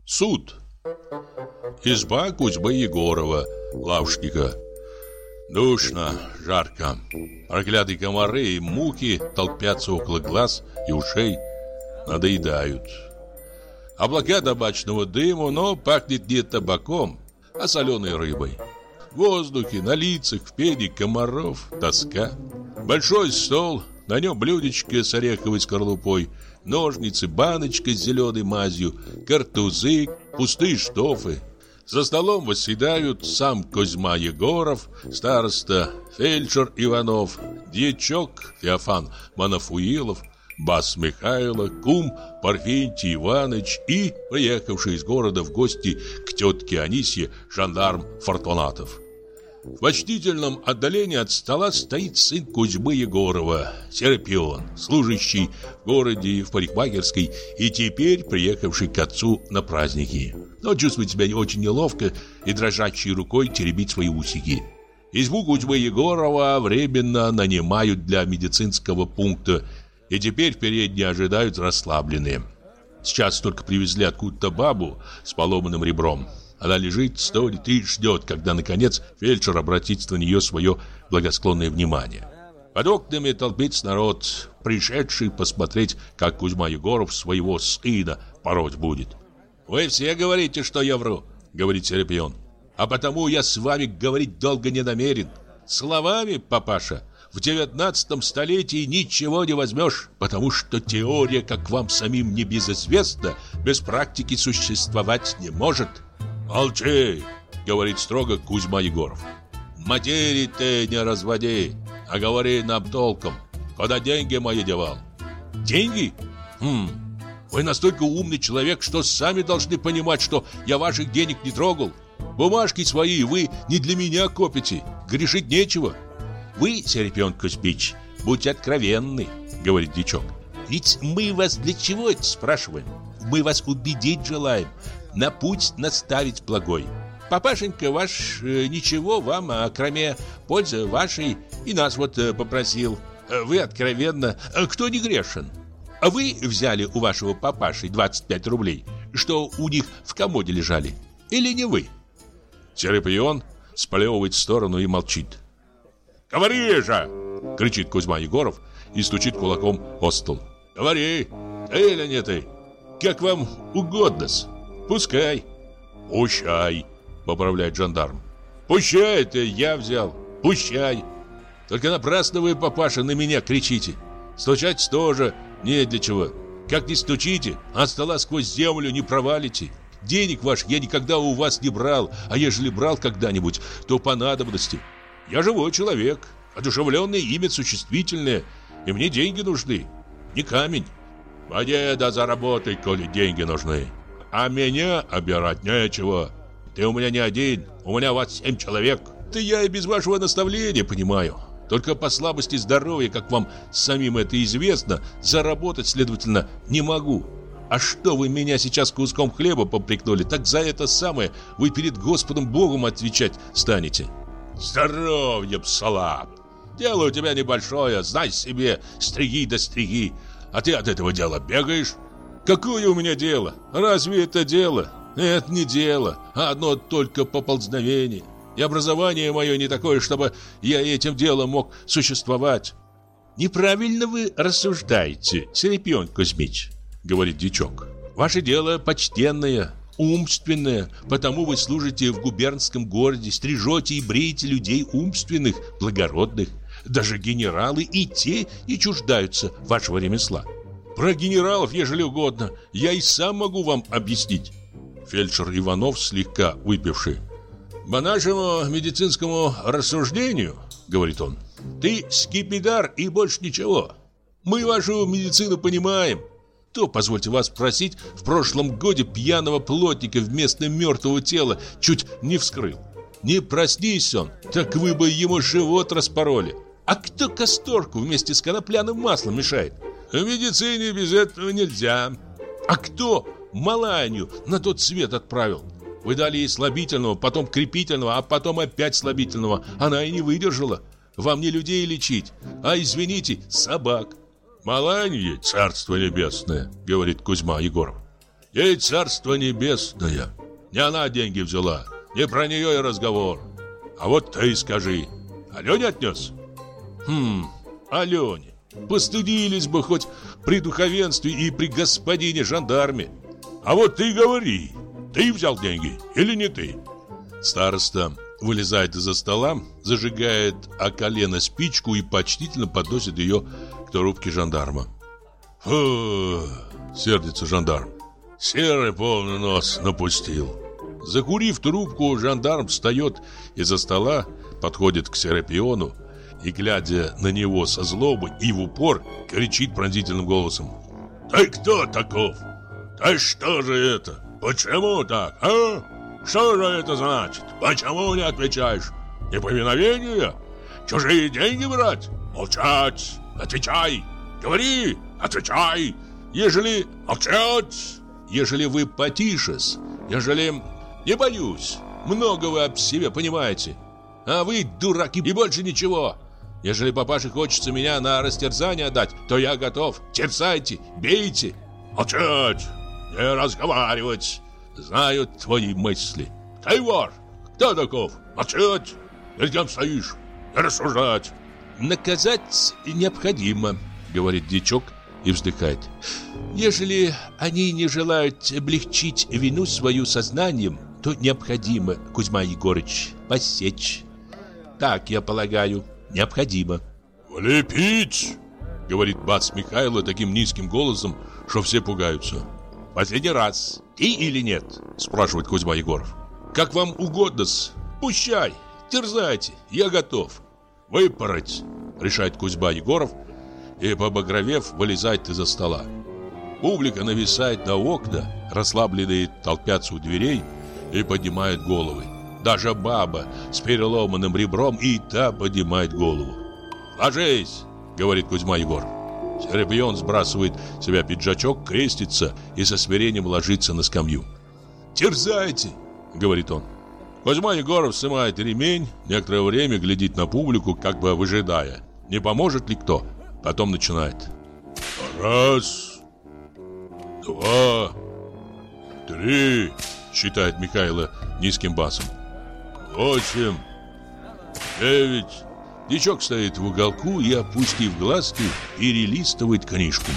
Суд. Изба Кузьмы Егорова, лавочника. Душно, жарко. Проклятые комары и мухи толпятся около глаз и ушей, надоедают. Облака табачного дыма, но пахнет не табаком, а соленой рыбой. В воздухе, на лицах, в пене комаров тоска. Большой стол, на нем блюдечко с ореховой скорлупой, ножницы, баночка с зеленой мазью, картузы, пустые штофы. За столом восседают сам Кузьма Егоров, староста фельдшер Иванов, дьячок Феофан Манафуилов, бас Михайло, кум Парфентий Иваныч и приехавший из города в гости к тетке Анисье жандарм Фортунатов. В почтительном отдалении от стола стоит сын Кузьмы Егорова, Серапион, служащий в городе в парикмахерской и теперь приехавший к отцу на праздники. Но чувствует себя не очень неловко и дрожащей рукой теребит свои усики. Избу Кузьмы Егорова временно нанимают для медицинского пункта, и теперь в передней ожидают расслабленные. Сейчас только привезли откуда-то бабу с поломанным ребром. Она лежит, стонет и ждет, когда, наконец, фельдшер обратит на нее свое благосклонное внимание. Под окнами толпится народ, пришедший посмотреть, как Кузьма Егоров своего сына пороть будет. «Вы все говорите, что я вру», — говорит Серапион. «А потому я с вами говорить долго не намерен. Словами, папаша, в 19 столетии ничего не возьмешь, потому что теория, как вам самим небезызвестно, без практики существовать не может». «Молчи!» — говорит строго Кузьма Егоров. «Материи ты не разводи, а говори нам толком. Куда деньги мои девал?» «Деньги? Вы настолько умный человек, что сами должны понимать, что я ваших денег не трогал. Бумажки свои вы не для меня копите, грешить нечего». «Вы, Серапион Кузьмич, будьте откровенны», — говорит дьячок. «Ведь мы вас для чего это спрашиваем? Мы вас убедить желаем, на путь наставить благой. Папашенька ваш ничего вам, кроме пользы вашей, и нас вот попросил. Вы откровенно, кто не грешен? А вы взяли у вашего папаши 25 рублей, что у них в комоде лежали, или не вы?» Серапион сплевывает в сторону и молчит. «Говори же!» — кричит Кузьма Егоров и стучит кулаком о стол. «Говори, ты или не ты? Как вам угодно-с. Пускай». «Пущай», — поправляет жандарм. «Пущай, это я взял. Пущай. Только напрасно вы, папаша, на меня кричите. Стучать тоже не для чего. Как не стучите, от стола сквозь землю не провалите. Денег ваших я никогда у вас не брал, а ежели брал когда-нибудь, то по надобности. Я живой человек, одушевленное имя существительное, и мне деньги нужны, не камень. Поди да заработай, коли деньги нужны. А меня обирать нечего. Ты у меня не один, у меня вас 7 человек. Да я и без вашего наставления понимаю. Только по слабости здоровья, как вам самим это известно, заработать, следовательно, не могу. А что вы меня сейчас куском хлеба попрекнули, так за это самое вы перед Господом Богом отвечать станете». «Здоровье, слаб. Дело у тебя небольшое, знай себе, стриги да стриги. А ты от этого дела бегаешь?» «Какое у меня дело? Разве это дело? Это не дело, а одно только поползновение. И образование мое не такое, чтобы я этим делом мог существовать». «Неправильно вы рассуждаете, Серапион Кузьмич», — говорит дьячок. «Ваше дело почтенное, умственное, потому вы служите в губернском городе, стрижете и бреете людей умственных, благородных. Даже генералы и те не чуждаются вашего ремесла. Про генералов, ежели угодно, я и сам могу вам объяснить». Фельдшер Иванов, слегка выпивший: «По нашему медицинскому рассуждению, — говорит он, — ты скипидар и больше ничего. Мы вашу медицину понимаем. Кто, позвольте вас спросить, в прошлом году пьяного плотника вместо мертвого тела чуть не вскрыл? Не проснись он, так вы бы ему живот распороли. А кто касторку вместе с конопляным маслом мешает? В медицине без этого нельзя. А кто маланью на тот свет отправил? Вы дали ей слабительного, потом крепительного, а потом опять слабительного. Она и не выдержала. Вам не людей лечить, а, извините, собак». «Маланье, царство небесное, — говорит Кузьма Егоров, Ей царство небесное. Не она деньги взяла, не про нее и разговор. А вот ты скажи, Алене отнес? Алене. Постыдились бы хоть при духовенстве и при господине жандарме. А вот ты говори, ты взял деньги или не ты? Староста вылезает из-за стола, зажигает о колено спичку и почтительно подносит ее к трубке жандарма. «Фу!» — сердится жандарм. «Серый полный нос напустил». Закурив трубку, жандарм встает из-за стола, подходит к Серапиону и, глядя на него со злобой и в упор, кричит пронзительным голосом: «Ты кто таков? Да что же это? Почему так, а? Что же это значит? Почему не отвечаешь? Неповиновение? Чужие деньги брать? Молчать! Отвечай! Говори! Отвечай! Ежели молчать! Ежели вы потише-с, ежели... Не боюсь, много вы об себе понимаете. А вы дураки и больше ничего. Ежели папаше хочется меня на растерзание отдать, то я готов. Терзайте, бейте. Молчать! Не разговаривать! Знаю твои мысли. Ты вор! Кто таков? Молчать! Перед кем стоишь? Не рассуждать!» «Наказать необходимо», — говорит дичок и вздыхает. «Ежели они не желают облегчить вину свою сознанием, то необходимо, Кузьма Егорыч, посечь. Так, я полагаю, необходимо». «Влепить!» — говорит бац Михайло таким низким голосом, что все пугаются. «Последний раз. Ты или нет?» — спрашивает Кузьма Егоров. «Как вам угодно-с. Пущай, терзайте, я готов». «Выпороть!» — решает Кузьма Егоров и, побагровев, вылезает из-за стола. Публика нависает на окна, расслабленные толпятся у дверей и поднимают головы. Даже баба с переломанным ребром и та поднимает голову. «Ложись!» — говорит Кузьма Егоров. Серапион сбрасывает с себя пиджачок, крестится и со смирением ложится на скамью. «Терзайте!» — говорит он. Кузьма Егоров снимает ремень, некоторое время глядит на публику, как бы выжидая, не поможет ли кто. Потом начинает. «Раз, два, три», считает Михайло низким басом. «8, 9». Дичок стоит в уголку и, опустив глазки, перелистывает книжку.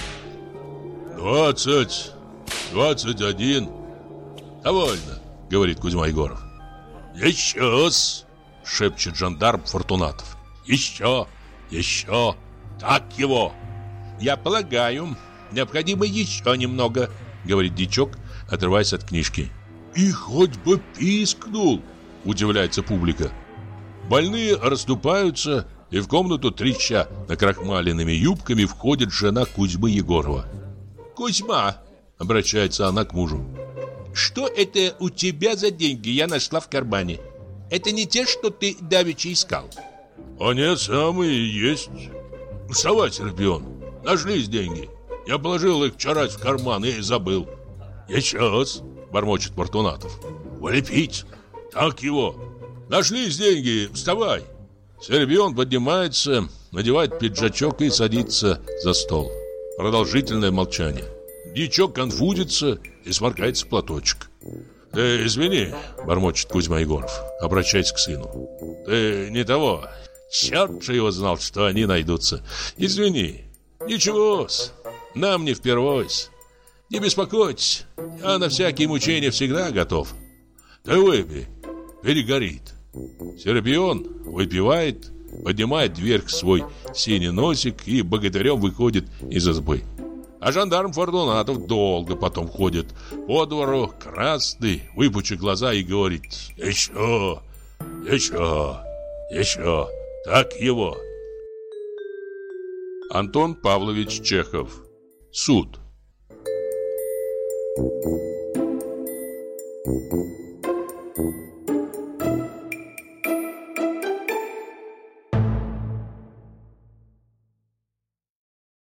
20, 21. «Довольно», — говорит Кузьма Егоров. «Еще-с», — шепчет жандарм Фортунатов. «Еще, еще, так его». «Я полагаю, необходимо еще немного», — говорит дичок, отрываясь от книжки. «И хоть бы пискнул», — удивляется публика. Больные расступаются, и в комнату, треща накрахмаленными юбками, входит жена Кузьмы Егорова. «Кузьма», — обращается она к мужу, — «что это у тебя за деньги я нашла в кармане? Это не те, что ты давеча искал?» «Они самые и есть. Вставай, Серапион, нашлись деньги. Я положил их вчера в карман и забыл». «Еще раз», — бормочет Фортунатов. «Влепить! Так его! Нашлись деньги, вставай!» Серапион поднимается, надевает пиджачок и садится за стол. Продолжительное молчание. Дичок конфузится и сморкается в платочек. «Ты извини», — бормочет Кузьма Егоров, обращаясь к сыну. «Ты не того. Черт же его знал, что они найдутся. Извини. Ничего-с, нам не впервой-с. Не беспокойтесь, я на всякие мучения всегда готов. Ты выпей, перегорит». Серапион выпивает, поднимает вверх свой синий носик и богатырем выходит из избы. А жандарм Фортунатов долго потом ходит по двору, красный, выпучив глаза и говорит: «Еще, еще, еще, так его». Антон Павлович Чехов. Суд.